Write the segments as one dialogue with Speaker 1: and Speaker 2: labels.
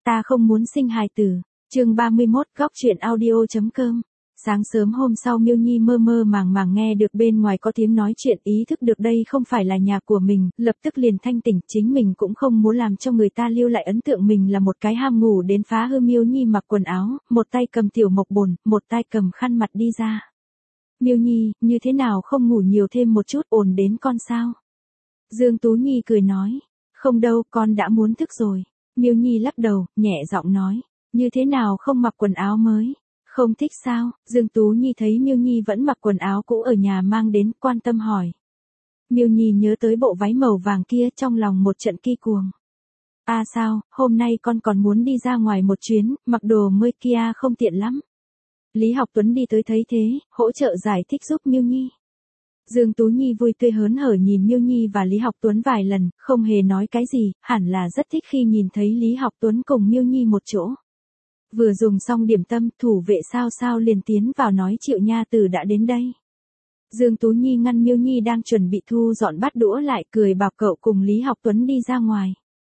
Speaker 1: Ta không muốn sinh hài tử. Chương 31, góc truyện audio.com. Sáng sớm hôm sau Miêu Nhi mơ mơ màng màng nghe được bên ngoài có tiếng nói chuyện, ý thức được đây không phải là nhà của mình, lập tức liền thanh tỉnh, chính mình cũng không muốn làm cho người ta lưu lại ấn tượng mình là một cái ham ngủ đến phá hư. Miêu Nhi mặc quần áo, một tay cầm tiểu mộc bồn, một tay cầm khăn mặt đi ra. Miêu Nhi, như thế nào không ngủ nhiều thêm một chút, ổn đến con sao? Dương Tú Nhi cười nói, không đâu, con đã muốn thức rồi. Miêu Nhi lắc đầu, nhẹ giọng nói, như thế nào không mặc quần áo mới? Không thích sao? Dương Tú Nhi thấy Miêu Nhi vẫn mặc quần áo cũ ở nhà mang đến, quan tâm hỏi. Miêu Nhi nhớ tới bộ váy màu vàng kia, trong lòng một trận kỳ cuồng. À sao, hôm nay con còn muốn đi ra ngoài một chuyến, mặc đồ mới kia không tiện lắm. Lý Học Tuấn đi tới thấy thế, hỗ trợ giải thích giúp Miêu Nhi. Dương Tú Nhi vui tươi hớn hở nhìn Miêu Nhi và Lý Học Tuấn vài lần, không hề nói cái gì, hẳn là rất thích khi nhìn thấy Lý Học Tuấn cùng Miêu Nhi một chỗ. Vừa dùng xong điểm tâm, thủ vệ sao liền tiến vào nói Triệu nha tử đã đến đây. Dương Tú Nhi ngăn Miêu Nhi đang chuẩn bị thu dọn bát đũa lại, cười bảo cậu cùng Lý Học Tuấn đi ra ngoài.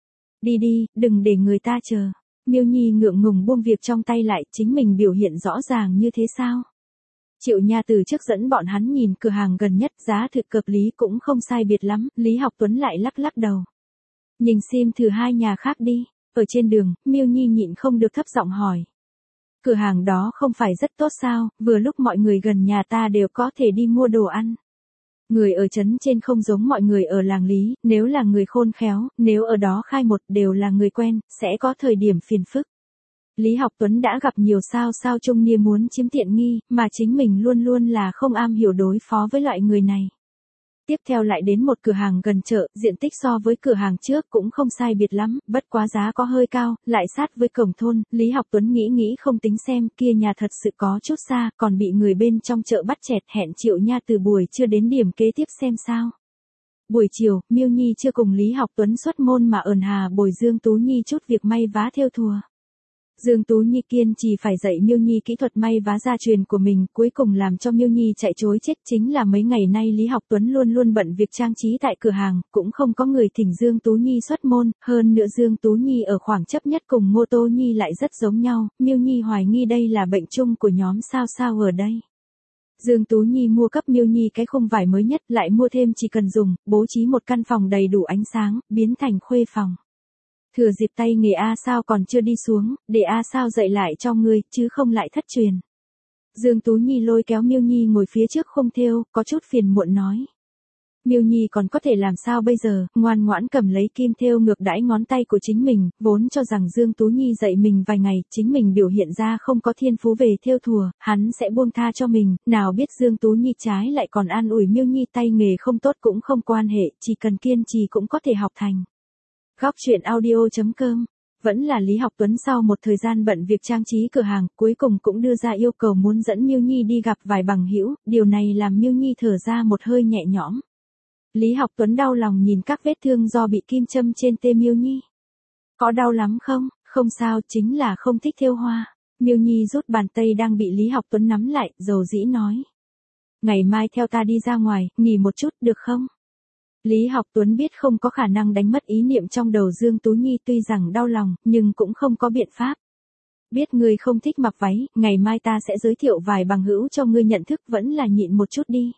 Speaker 1: Đi đi, đừng để người ta chờ. Miêu Nhi ngượng ngùng buông việc trong tay lại, chính mình biểu hiện rõ ràng như thế sao? Triệu nha tử trước dẫn bọn hắn nhìn cửa hàng gần nhất, giá thực hợp lý cũng không sai biệt lắm, Lý Học Tuấn lại lắc đầu. Nhìn xem thử hai nhà khác đi. Ở trên đường, Miêu Nhi nhịn không được thấp giọng hỏi. Cửa hàng đó không phải rất tốt sao, vừa lúc mọi người gần nhà ta đều có thể đi mua đồ ăn. Người ở trấn trên không giống mọi người ở làng Lý, nếu là người khôn khéo, nếu ở đó khai một đều là người quen, sẽ có thời điểm phiền phức. Lý Học Tuấn đã gặp nhiều sao trung niên muốn chiếm tiện nghi, mà chính mình luôn luôn là không am hiểu đối phó với loại người này. Tiếp theo lại đến một cửa hàng gần chợ, diện tích so với cửa hàng trước cũng không sai biệt lắm, bất quá giá có hơi cao, lại sát với cổng thôn. Lý Học Tuấn nghĩ không tính xem, kia nhà thật sự có chút xa, còn bị người bên trong chợ bắt chẹt, hẹn Triệu nha từ buổi trưa đến điểm kế tiếp xem sao. Buổi chiều, Miêu Nhi chưa cùng Lý Học Tuấn xuất môn mà ẩn hà bồi Dương Tú Nhi chút việc may vá thêu thùa. Dương Tú Nhi kiên trì phải dạy Miêu Nhi kỹ thuật may vá gia truyền của mình, cuối cùng làm cho Miêu Nhi chạy trối chết chính là mấy ngày nay Lý Học Tuấn luôn bận việc trang trí tại cửa hàng, cũng không có người thỉnh Dương Tú Nhi xuất môn, hơn nữa Dương Tú Nhi ở khoảng chấp nhất cùng Ngô Tô Nhi lại rất giống nhau, Miêu Nhi hoài nghi đây là bệnh chung của nhóm sao ở đây. Dương Tú Nhi mua cấp Miêu Nhi cái khung vải mới nhất, lại mua thêm chỉ cần dùng, bố trí một căn phòng đầy đủ ánh sáng, biến thành khuê phòng. Thừa dịp tay nghề A sao còn chưa đi xuống, để A sao dạy lại cho ngươi, chứ không lại thất truyền. Dương Tú Nhi lôi kéo Miêu Nhi ngồi phía trước khung thêu, có chút phiền muộn nói. Miêu Nhi còn có thể làm sao bây giờ, ngoan ngoãn cầm lấy kim thêu ngược đãi ngón tay của chính mình, vốn cho rằng Dương Tú Nhi dạy mình vài ngày, chính mình biểu hiện ra không có thiên phú về thêu thùa, hắn sẽ buông tha cho mình, nào biết Dương Tú Nhi trái lại còn an ủi Miêu Nhi tay nghề không tốt cũng không quan hệ, chỉ cần kiên trì cũng có thể học thành. Góc truyện audio.com. Vẫn là Lý Học Tuấn sau một thời gian bận việc trang trí cửa hàng, cuối cùng cũng đưa ra yêu cầu muốn dẫn Miêu Nhi đi gặp vài bằng hữu, điều này làm Miêu Nhi thở ra một hơi nhẹ nhõm. Lý Học Tuấn đau lòng nhìn các vết thương do bị kim châm trên tê Miêu Nhi. Có đau lắm không? Không sao, chính là không thích thêu hoa. Miêu Nhi rút bàn tay đang bị Lý Học Tuấn nắm lại, dầu dĩ nói. Ngày mai theo ta đi ra ngoài, nghỉ một chút được không? Lý Học Tuấn biết không có khả năng đánh mất ý niệm trong đầu Dương Tú Nhi, tuy rằng đau lòng, nhưng cũng không có biện pháp. Biết ngươi không thích mặc váy, ngày mai ta sẽ giới thiệu vài bằng hữu cho ngươi nhận thức, vẫn là nhịn một chút đi.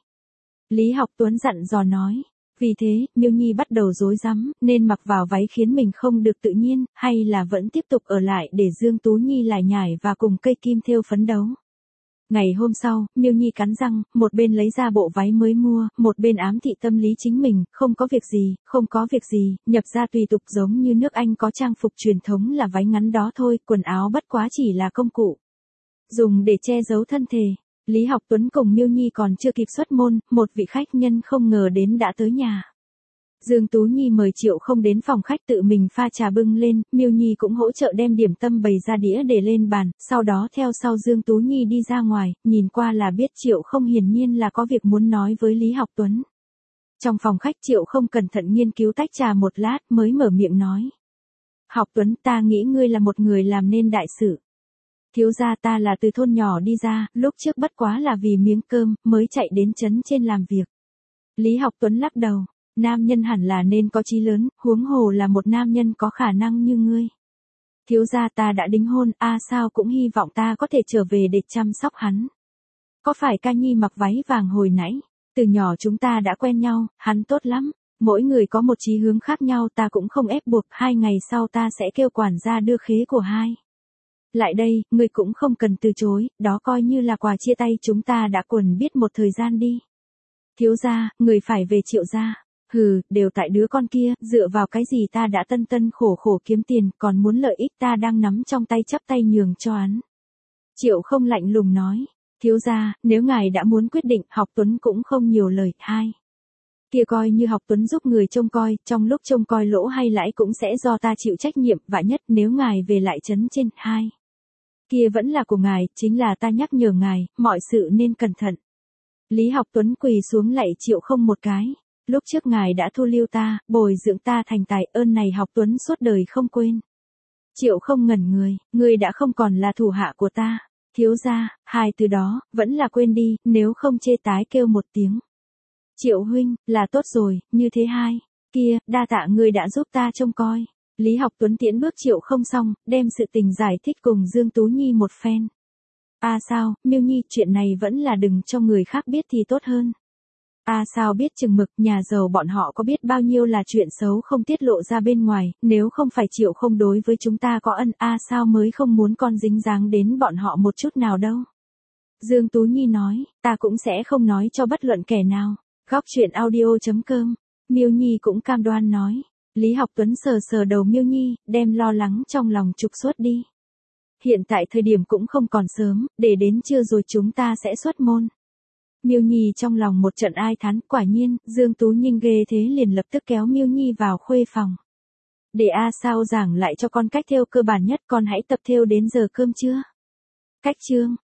Speaker 1: Lý Học Tuấn dặn dò nói. Vì thế, Miêu Nhi bắt đầu rối rắm, nên mặc vào váy khiến mình không được tự nhiên, hay là vẫn tiếp tục ở lại để Dương Tú Nhi lải nhải và cùng cây kim thêu phấn đấu. Ngày hôm sau, Miêu Nhi cắn răng, một bên lấy ra bộ váy mới mua, một bên ám thị tâm lý chính mình, không có việc gì, nhập ra tùy tục giống như nước Anh có trang phục truyền thống là váy ngắn đó thôi, quần áo bất quá chỉ là công cụ. Dùng để che giấu thân thể. Lý Học Tuấn cùng Miêu Nhi còn chưa kịp xuất môn, một vị khách nhân không ngờ đến đã tới nhà. Dương Tú Nhi mời Triệu không đến phòng khách tự mình pha trà bưng lên, Miêu Nhi cũng hỗ trợ đem điểm tâm bày ra đĩa để lên bàn, sau đó theo sau Dương Tú Nhi đi ra ngoài, nhìn qua là biết Triệu không hiển nhiên là có việc muốn nói với Lý Học Tuấn. Trong phòng khách Triệu không cẩn thận nghiên cứu tách trà một lát mới mở miệng nói. Học Tuấn, ta nghĩ ngươi là một người làm nên đại sự. Thiếu gia ta là từ thôn nhỏ đi ra, lúc trước bất quá là vì miếng cơm, mới chạy đến trấn trên làm việc. Lý Học Tuấn lắc đầu. Nam nhân hẳn là nên có chí lớn, huống hồ là một nam nhân có khả năng như ngươi. Thiếu gia ta đã đính hôn, sao cũng hy vọng ta có thể trở về để chăm sóc hắn. Có phải ca nhi mặc váy vàng hồi nãy? Từ nhỏ chúng ta đã quen nhau, hắn tốt lắm. Mỗi người có một chí hướng khác nhau, ta cũng không ép buộc, 2 ngày sau ta sẽ kêu quản gia đưa khế của hai. Lại đây, ngươi cũng không cần từ chối, đó coi như là quà chia tay, chúng ta đã quần biết một thời gian đi. Thiếu gia, người phải về Triệu gia. Hừ, đều tại đứa con kia, dựa vào cái gì ta đã tân tân khổ khổ kiếm tiền, còn muốn lợi ích ta đang nắm trong tay chắp tay nhường cho hắn. Triệu không lạnh lùng nói, thiếu gia, nếu ngài đã muốn quyết định, Học Tuấn cũng không nhiều lời. Hai. Kia coi như Học Tuấn giúp người trông coi, trong lúc trông coi lỗ hay lãi cũng sẽ do ta chịu trách nhiệm, và nhất nếu ngài về lại trấn trên. Hai. Kia vẫn là của ngài, chính là ta nhắc nhở ngài, mọi sự nên cẩn thận. Lý Học Tuấn quỳ xuống lạy Triệu không một cái. Lúc trước ngài đã thu lưu ta, bồi dưỡng ta thành tài, ơn này Học Tuấn suốt đời không quên. Triệu không ngẩn người đã không còn là thủ hạ của ta. Thiếu gia, hai từ đó, vẫn là quên đi, nếu không chê tái kêu một tiếng. Triệu huynh, là tốt rồi, như thế hai. Kia, đa tạ người đã giúp ta trông coi. Lý Học Tuấn tiễn bước Triệu không xong, đem sự tình giải thích cùng Dương Tú Nhi một phen. Sao, Miêu Nhi, chuyện này vẫn là đừng cho người khác biết thì tốt hơn. Sao biết chừng mực, nhà giàu bọn họ có biết bao nhiêu là chuyện xấu không tiết lộ ra bên ngoài, nếu không phải Triệu không đối với chúng ta có ân, sao mới không muốn con dính dáng đến bọn họ một chút nào đâu. Dương Tú Nhi nói, ta cũng sẽ không nói cho bất luận kẻ nào. Góc truyện audio.com, Miêu Nhi cũng cam đoan nói. Lý Học Tuấn sờ sờ đầu Miêu Nhi, đem lo lắng trong lòng trục xuất đi. Hiện tại thời điểm cũng không còn sớm, để đến trưa rồi chúng ta sẽ xuất môn. Miêu Nhi trong lòng một trận ai thán, quả nhiên, Dương Tú Ninh ghê thế liền lập tức kéo Miêu Nhi vào khuê phòng. Để sao giảng lại cho con cách thêu cơ bản nhất, con hãy tập thêu đến giờ cơm trưa. Cách chương